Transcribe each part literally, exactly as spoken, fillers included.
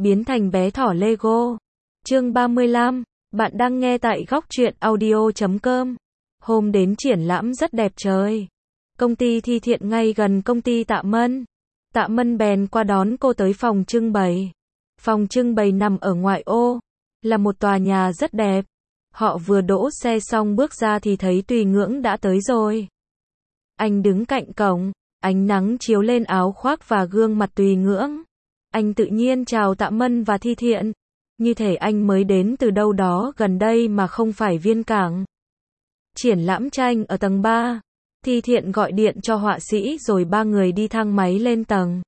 biến thành bé thỏ Lego. Chương ba mươi lăm, bạn đang nghe tại góc truyện audio chấm com. Hôm đến triển lãm rất đẹp trời. Công ty Thi Thiện ngay gần công ty Tạ Mân. Tạ Mân bèn qua đón cô tới phòng trưng bày. Phòng trưng bày nằm ở ngoại ô, là một tòa nhà rất đẹp. Họ vừa đỗ xe xong bước ra thì thấy Tùy Ngưỡng đã tới rồi. Anh đứng cạnh cổng, ánh nắng chiếu lên áo khoác và gương mặt Tùy Ngưỡng. Anh tự nhiên chào Tạ Mân và Thi Thiện, như thể anh mới đến từ đâu đó gần đây mà không phải Viên Cảng. Triển lãm tranh ở tầng ba. Thi Thiện gọi điện cho họa sĩ rồi ba người đi thang máy lên tầng.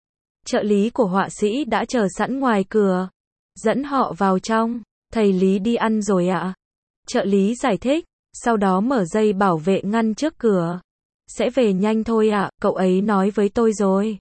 Trợ lý của họa sĩ đã chờ sẵn ngoài cửa, dẫn họ vào trong. Thầy Lý đi ăn rồi ạ. Trợ lý giải thích, sau đó mở dây bảo vệ ngăn trước cửa. Sẽ về nhanh thôi ạ, cậu ấy nói với tôi rồi.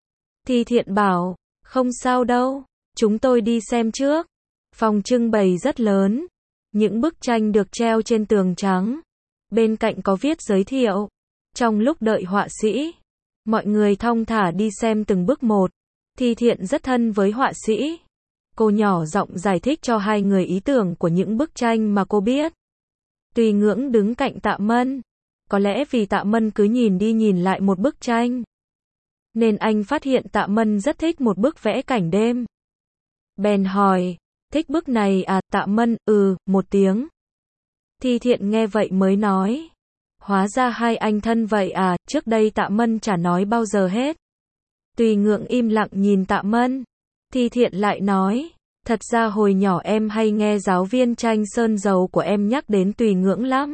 Thi Thiện bảo, không sao đâu, chúng tôi đi xem trước. Phòng trưng bày rất lớn, những bức tranh được treo trên tường trắng. Bên cạnh có viết giới thiệu. Trong lúc đợi họa sĩ, mọi người thong thả đi xem từng bức một. Thi Thiện rất thân với họa sĩ. Cô nhỏ giọng giải thích cho hai người ý tưởng của những bức tranh mà cô biết. Tùy Ngưỡng đứng cạnh Tạ Mân. Có lẽ vì Tạ Mân cứ nhìn đi nhìn lại một bức tranh, nên anh phát hiện Tạ Mân rất thích một bức vẽ cảnh đêm. Bèn hỏi, thích bức này à? Tạ Mân, ừ, một tiếng. Thi Thiện nghe vậy mới nói, hóa ra hai anh thân vậy à, trước đây Tạ Mân chả nói bao giờ hết. Tùy Ngưỡng im lặng nhìn Tạ Mân. Thi Thiện lại nói, thật ra hồi nhỏ em hay nghe giáo viên tranh sơn dầu của em nhắc đến Tùy Ngưỡng lắm.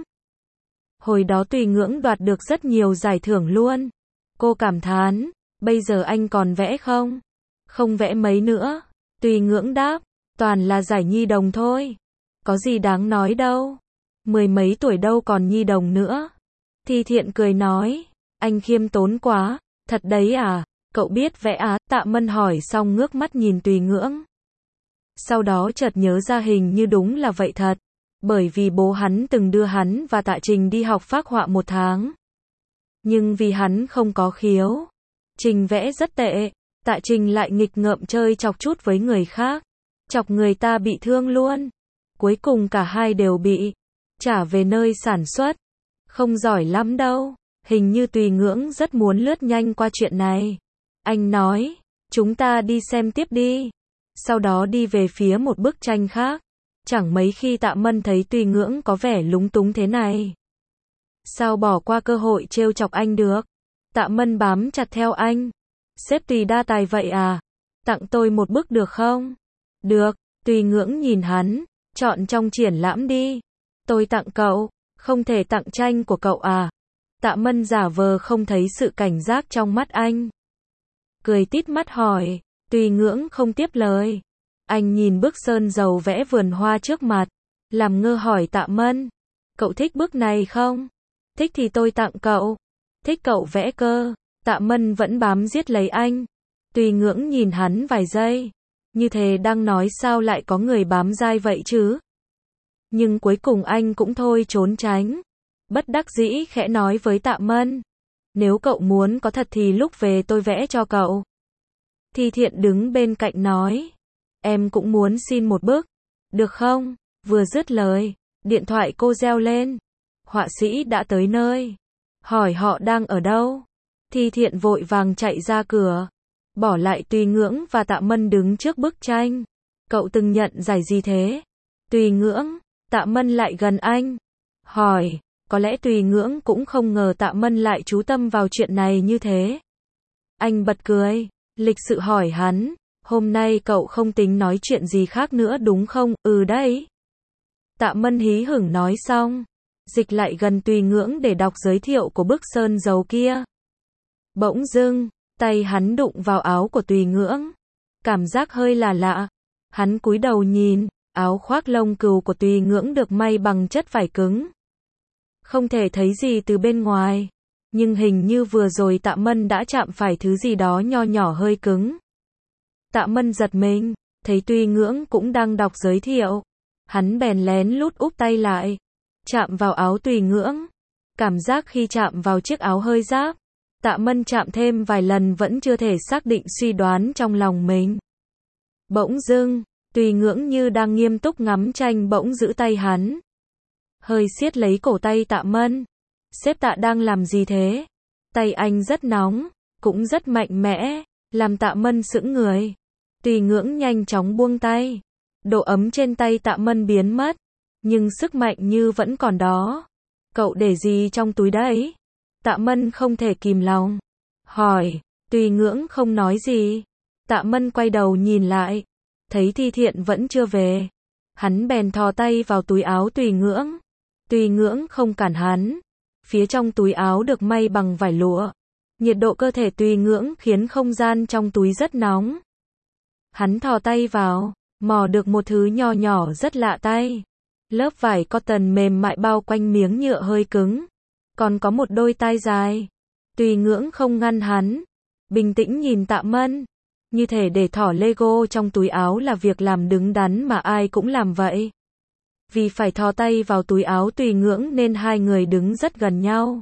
Hồi đó Tùy Ngưỡng đoạt được rất nhiều giải thưởng luôn. Cô cảm thán, bây giờ anh còn vẽ không? Không vẽ mấy nữa. Tùy Ngưỡng đáp, toàn là giải nhi đồng thôi. Có gì đáng nói đâu. Mười mấy tuổi đâu còn nhi đồng nữa. Thi Thiện cười nói, anh khiêm tốn quá, thật đấy à, cậu biết vẽ á? Tạ Mân hỏi xong ngước mắt nhìn Tùy Ngưỡng. Sau đó chợt nhớ ra hình như đúng là vậy thật. Bởi vì bố hắn từng đưa hắn và Tạ Trình đi học phác họa một tháng. Nhưng vì hắn không có khiếu, Trình vẽ rất tệ, Tạ Trình lại nghịch ngợm chơi chọc chút với người khác, chọc người ta bị thương luôn. Cuối cùng cả hai đều bị trả về nơi sản xuất. Không giỏi lắm đâu. Hình như Tùy Ngưỡng rất muốn lướt nhanh qua chuyện này. Anh nói, chúng ta đi xem tiếp đi. Sau đó đi về phía một bức tranh khác. Chẳng mấy khi Tạ Mân thấy Tùy Ngưỡng có vẻ lúng túng thế này. Sao bỏ qua cơ hội trêu chọc anh được? Tạ Mân bám chặt theo anh. Sếp Tùy đa tài vậy à? Tặng tôi một bức được không? Được. Tùy Ngưỡng nhìn hắn, chọn trong triển lãm đi. Tôi tặng cậu, không thể tặng tranh của cậu à? Tạ Mân giả vờ không thấy sự cảnh giác trong mắt anh. Cười tít mắt hỏi. Tùy Ngưỡng không tiếp lời. Anh nhìn bức sơn dầu vẽ vườn hoa trước mặt, làm ngơ hỏi Tạ Mân, cậu thích bức này không? Thích thì tôi tặng cậu. Thích cậu vẽ cơ. Tạ Mân vẫn bám giết lấy anh. Tùy Ngưỡng nhìn hắn vài giây, như thế đang nói sao lại có người bám dai vậy chứ? Nhưng cuối cùng anh cũng thôi trốn tránh. Bất đắc dĩ khẽ nói với Tạ Mân, nếu cậu muốn có thật thì lúc về tôi vẽ cho cậu. Thi Thiện đứng bên cạnh nói, em cũng muốn xin một bức, được không? Vừa dứt lời, điện thoại cô reo lên. Họa sĩ đã tới nơi. Hỏi họ đang ở đâu. Thi Thiện vội vàng chạy ra cửa, bỏ lại Tùy Ngưỡng và Tạ Mân đứng trước bức tranh. Cậu từng nhận giải gì thế? Tùy Ngưỡng. Tạ Mân lại gần anh, hỏi, có lẽ Tùy Ngưỡng cũng không ngờ Tạ Mân lại chú tâm vào chuyện này như thế. Anh bật cười, lịch sự hỏi hắn, hôm nay cậu không tính nói chuyện gì khác nữa đúng không? Ừ đấy. Tạ Mân hí hửng nói xong, dịch lại gần Tùy Ngưỡng để đọc giới thiệu của bức sơn dầu kia. Bỗng dưng, tay hắn đụng vào áo của Tùy Ngưỡng. Cảm giác hơi là lạ. Hắn cúi đầu nhìn, áo khoác lông cừu của Tùy Ngưỡng được may bằng chất vải cứng. Không thể thấy gì từ bên ngoài. Nhưng hình như vừa rồi Tạ Mân đã chạm phải thứ gì đó nho nhỏ hơi cứng. Tạ Mân giật mình, thấy Tùy Ngưỡng cũng đang đọc giới thiệu. Hắn bèn lén lút úp tay lại, chạm vào áo Tùy Ngưỡng. Cảm giác khi chạm vào chiếc áo hơi ráp. Tạ Mân chạm thêm vài lần vẫn chưa thể xác định suy đoán trong lòng mình. Bỗng dưng, Tùy Ngưỡng như đang nghiêm túc ngắm tranh bỗng giữ tay hắn. Hơi siết lấy cổ tay Tạ Mân. Sếp Tạ đang làm gì thế? Tay anh rất nóng, cũng rất mạnh mẽ, làm Tạ Mân sững người. Tùy Ngưỡng nhanh chóng buông tay. Độ ấm trên tay Tạ Mân biến mất, nhưng sức mạnh như vẫn còn đó. Cậu để gì trong túi đấy? Tạ Mân không thể kìm lòng hỏi. Tùy Ngưỡng không nói gì. Tạ Mân quay đầu nhìn lại, thấy Thi Thiện vẫn chưa về. Hắn bèn thò tay vào túi áo Tùy Ngưỡng. Tùy Ngưỡng không cản hắn. Phía trong túi áo được may bằng vải lụa. Nhiệt độ cơ thể Tùy Ngưỡng khiến không gian trong túi rất nóng. Hắn thò tay vào, mò được một thứ nhỏ nhỏ rất lạ tay. Lớp vải cotton mềm mại bao quanh miếng nhựa hơi cứng. Còn có một đôi tai dài. Tùy Ngưỡng không ngăn hắn. Bình tĩnh nhìn Tạ Mân. Như thể để thỏ Lego trong túi áo là việc làm đứng đắn mà ai cũng làm vậy. Vì phải thò tay vào túi áo Tùy Ngưỡng nên hai người đứng rất gần nhau.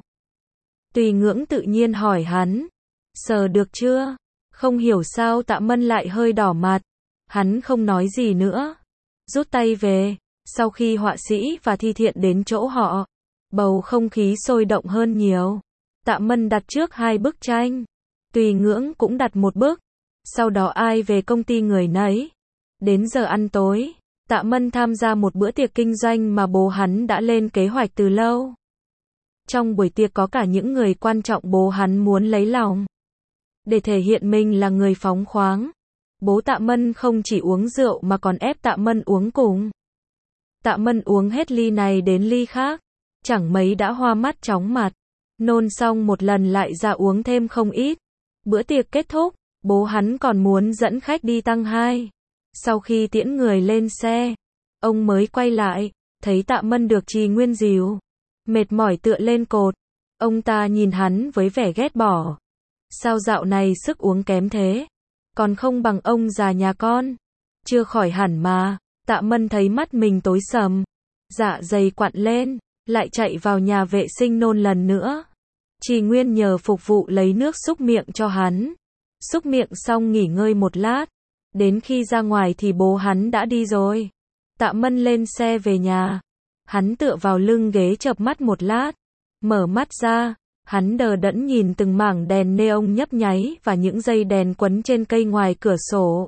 Tùy Ngưỡng tự nhiên hỏi hắn. Sờ được chưa? Không hiểu sao Tạ Mân lại hơi đỏ mặt. Hắn không nói gì nữa. Rút tay về. Sau khi họa sĩ và Thi Thiện đến chỗ họ, bầu không khí sôi động hơn nhiều. Tạ Mân đặt trước hai bức tranh. Tùy Ngưỡng cũng đặt một bức. Sau đó ai về công ty người nấy. Đến giờ ăn tối, Tạ Mân tham gia một bữa tiệc kinh doanh mà bố hắn đã lên kế hoạch từ lâu. Trong buổi tiệc có cả những người quan trọng bố hắn muốn lấy lòng. Để thể hiện mình là người phóng khoáng, bố Tạ Mân không chỉ uống rượu mà còn ép Tạ Mân uống cùng. Tạ Mân uống hết ly này đến ly khác, chẳng mấy đã hoa mắt chóng mặt. Nôn xong một lần lại ra uống thêm không ít. Bữa tiệc kết thúc, bố hắn còn muốn dẫn khách đi tăng hai. Sau khi tiễn người lên xe, ông mới quay lại, thấy Tạ Mân được Trì Nguyên dìu. Mệt mỏi tựa lên cột. Ông ta nhìn hắn với vẻ ghét bỏ. Sao dạo này sức uống kém thế? Còn không bằng ông già nhà con. Chưa khỏi hẳn mà. Tạ Mân thấy mắt mình tối sầm. Dạ dày quặn lên, lại chạy vào nhà vệ sinh nôn lần nữa. Trì Nguyên nhờ phục vụ lấy nước súc miệng cho hắn. Súc miệng xong nghỉ ngơi một lát. Đến khi ra ngoài thì bố hắn đã đi rồi. Tạ Mân lên xe về nhà. Hắn tựa vào lưng ghế chợp mắt một lát. Mở mắt ra, hắn đờ đẫn nhìn từng mảng đèn neon nhấp nháy và những dây đèn quấn trên cây ngoài cửa sổ.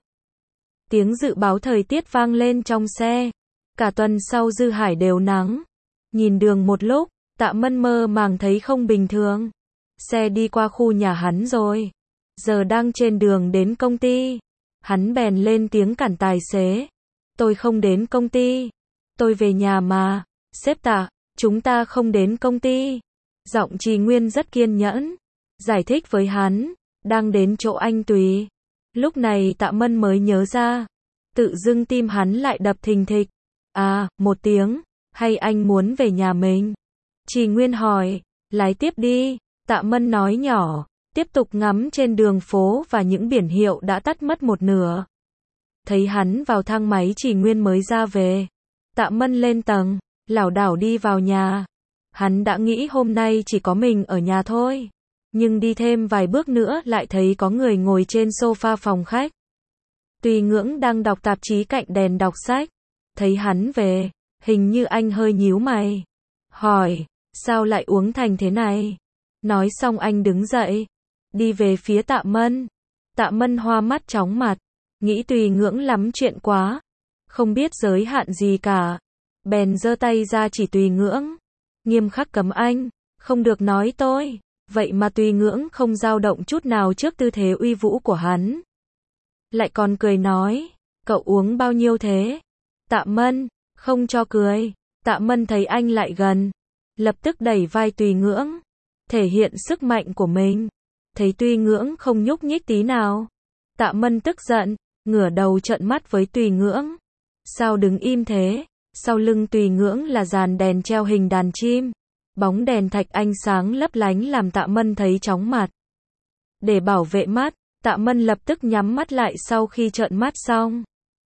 Tiếng dự báo thời tiết vang lên trong xe. Cả tuần sau Dư Hải đều nắng. Nhìn đường một lúc, Tạ Mân mơ màng thấy không bình thường. Xe đi qua khu nhà hắn rồi. Giờ đang trên đường đến công ty. Hắn bèn lên tiếng cản tài xế. Tôi không đến công ty. Tôi về nhà mà. Sếp Tạ, chúng ta không đến công ty. Giọng Trì Nguyên rất kiên nhẫn. Giải thích với hắn. Đang đến chỗ anh Tùy. Lúc này Tạ Mân mới nhớ ra. Tự dưng tim hắn lại đập thình thịch. À, một tiếng. Hay anh muốn về nhà mình? Trì Nguyên hỏi. Lái tiếp đi. Tạ Mân nói nhỏ. Tiếp tục ngắm trên đường phố và những biển hiệu đã tắt mất một nửa. Thấy hắn vào thang máy Trì Nguyên mới ra về. Tạ Mân lên tầng, lảo đảo đi vào nhà. Hắn đã nghĩ hôm nay chỉ có mình ở nhà thôi. Nhưng đi thêm vài bước nữa lại thấy có người ngồi trên sofa phòng khách. Tùy Ngưỡng đang đọc tạp chí cạnh đèn đọc sách. Thấy hắn về, hình như anh hơi nhíu mày. Hỏi, sao lại uống thành thế này? Nói xong anh đứng dậy. Đi về phía Tạ Mân. Tạ Mân hoa mắt chóng mặt. Nghĩ Tùy Ngưỡng lắm chuyện quá. Không biết giới hạn gì cả. Bèn giơ tay ra chỉ Tùy Ngưỡng. Nghiêm khắc cấm anh. Không được nói tôi. Vậy mà Tùy Ngưỡng không dao động chút nào trước tư thế uy vũ của hắn. Lại còn cười nói. Cậu uống bao nhiêu thế? Tạ Mân. Không cho cười. Tạ Mân thấy anh lại gần. Lập tức đẩy vai Tùy Ngưỡng. Thể hiện sức mạnh của mình. Thấy Tùy Ngưỡng không nhúc nhích tí nào. Tạ Mân tức giận. Ngửa đầu trợn mắt với Tùy Ngưỡng. Sao đứng im thế? Sau lưng Tùy Ngưỡng là dàn đèn treo hình đàn chim. Bóng đèn thạch ánh sáng lấp lánh làm Tạ Mân thấy chóng mặt. Để bảo vệ mắt, Tạ Mân lập tức nhắm mắt lại sau khi trợn mắt xong.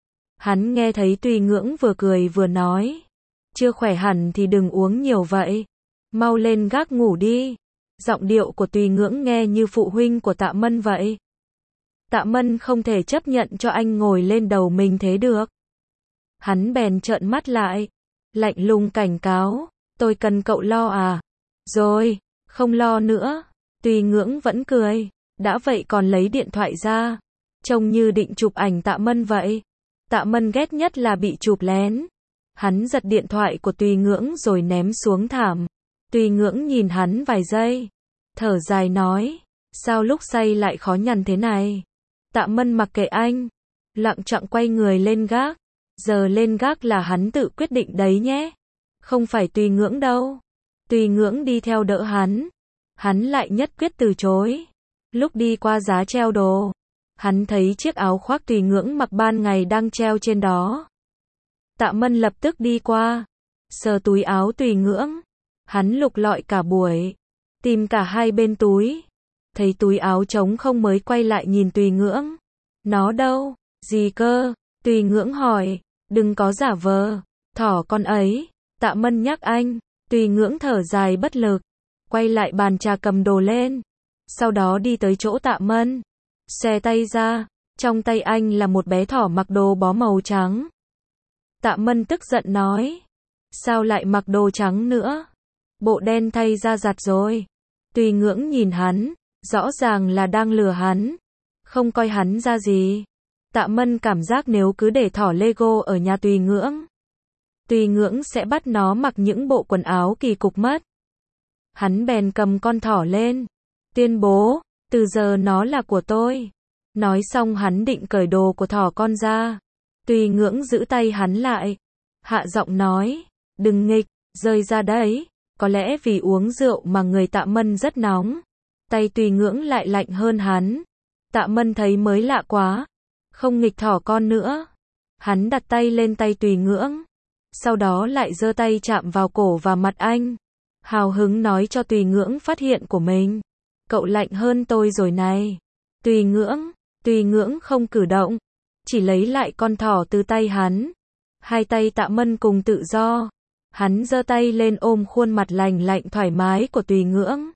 Hắn nghe thấy Tùy Ngưỡng vừa cười vừa nói. Chưa khỏe hẳn thì đừng uống nhiều vậy. Mau lên gác ngủ đi. Giọng điệu của Tùy Ngưỡng nghe như phụ huynh của Tạ Mân vậy. Tạ Mân không thể chấp nhận cho anh ngồi lên đầu mình thế được. Hắn bèn trợn mắt lại, lạnh lùng cảnh cáo, tôi cần cậu lo à? Rồi, không lo nữa. Tùy Ngưỡng vẫn cười, đã vậy còn lấy điện thoại ra, trông như định chụp ảnh Tạ Mân vậy. Tạ Mân ghét nhất là bị chụp lén. Hắn giật điện thoại của Tùy Ngưỡng rồi ném xuống thảm. Tùy Ngưỡng nhìn hắn vài giây, thở dài nói, sao lúc say lại khó nhằn thế này? Tạ Mân mặc kệ anh, lặng chặng quay người lên gác. Giờ lên gác là hắn tự quyết định đấy nhé, không phải Tùy Ngưỡng đâu. Tùy Ngưỡng đi theo đỡ hắn, hắn lại nhất quyết từ chối. Lúc đi qua giá treo đồ, hắn thấy chiếc áo khoác Tùy Ngưỡng mặc ban ngày đang treo trên đó. Tạ Mân lập tức đi qua, sờ túi áo Tùy Ngưỡng. Hắn lục lọi cả buổi, tìm cả hai bên túi, thấy túi áo trống không mới quay lại nhìn Tùy Ngưỡng. Nó đâu? Gì cơ? Tùy Ngưỡng hỏi. Đừng có giả vờ, thỏ con ấy. Tạ Mân nhắc anh. Tùy Ngưỡng thở dài bất lực, quay lại bàn trà cầm đồ lên, sau đó đi tới chỗ Tạ Mân, xòe tay ra, trong tay anh là một bé thỏ mặc đồ bó màu trắng. Tạ Mân tức giận nói, sao lại mặc đồ trắng nữa? Bộ đen thay ra giặt rồi. Tùy Ngưỡng nhìn hắn, rõ ràng là đang lừa hắn, không coi hắn ra gì. Tạ Mân cảm giác nếu cứ để thỏ Lego ở nhà Tùy Ngưỡng, Tùy Ngưỡng sẽ bắt nó mặc những bộ quần áo kỳ cục mất. Hắn bèn cầm con thỏ lên, tuyên bố, từ giờ nó là của tôi. Nói xong hắn định cởi đồ của thỏ con ra. Tùy Ngưỡng giữ tay hắn lại, hạ giọng nói, đừng nghịch, rơi ra đấy. Có lẽ vì uống rượu mà người Tạ Mân rất nóng, tay Tùy Ngưỡng lại lạnh hơn hắn. Tạ Mân thấy mới lạ quá, không nghịch thỏ con nữa. Hắn đặt tay lên tay Tùy Ngưỡng, sau đó lại giơ tay chạm vào cổ và mặt anh, hào hứng nói cho Tùy Ngưỡng phát hiện của mình. Cậu lạnh hơn tôi rồi này. Tùy Ngưỡng, Tùy Ngưỡng không cử động, chỉ lấy lại con thỏ từ tay hắn. Hai tay Tạ Mân cùng tự do. Hắn giơ tay lên ôm khuôn mặt lành lạnh thoải mái của Tùy Ngưỡng.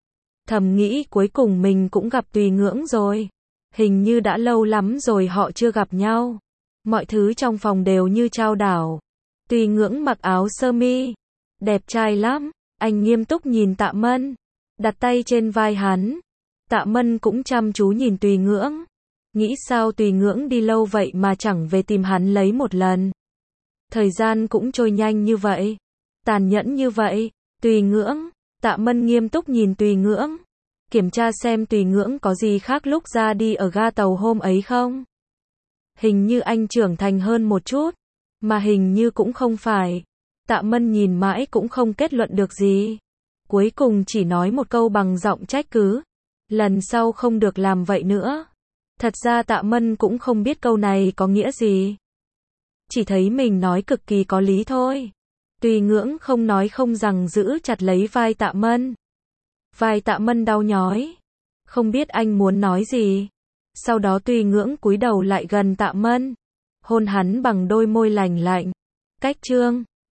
Thầm nghĩ cuối cùng mình cũng gặp Tùy Ngưỡng rồi. Hình như đã lâu lắm rồi họ chưa gặp nhau. Mọi thứ trong phòng đều như trao đảo. Tùy Ngưỡng mặc áo sơ mi, đẹp trai lắm. Anh nghiêm túc nhìn Tạ Mân, đặt tay trên vai hắn. Tạ Mân cũng chăm chú nhìn Tùy Ngưỡng, nghĩ sao Tùy Ngưỡng đi lâu vậy mà chẳng về tìm hắn lấy một lần. Thời gian cũng trôi nhanh như vậy, tàn nhẫn như vậy. Tùy Ngưỡng, Tạ Mân nghiêm túc nhìn Tùy Ngưỡng, kiểm tra xem Tùy Ngưỡng có gì khác lúc ra đi ở ga tàu hôm ấy không. Hình như anh trưởng thành hơn một chút, mà hình như cũng không phải. Tạ Mân nhìn mãi cũng không kết luận được gì. Cuối cùng chỉ nói một câu bằng giọng trách cứ, lần sau không được làm vậy nữa. Thật ra Tạ Mân cũng không biết câu này có nghĩa gì, chỉ thấy mình nói cực kỳ có lý thôi. Tùy Ngưỡng không nói không rằng giữ chặt lấy vai Tạ Mân. Vai Tạ Mân đau nhói, không biết anh muốn nói gì. Sau đó Tùy Ngưỡng cúi đầu lại gần Tạ Mân, hôn hắn bằng đôi môi lành lạnh. Cách chương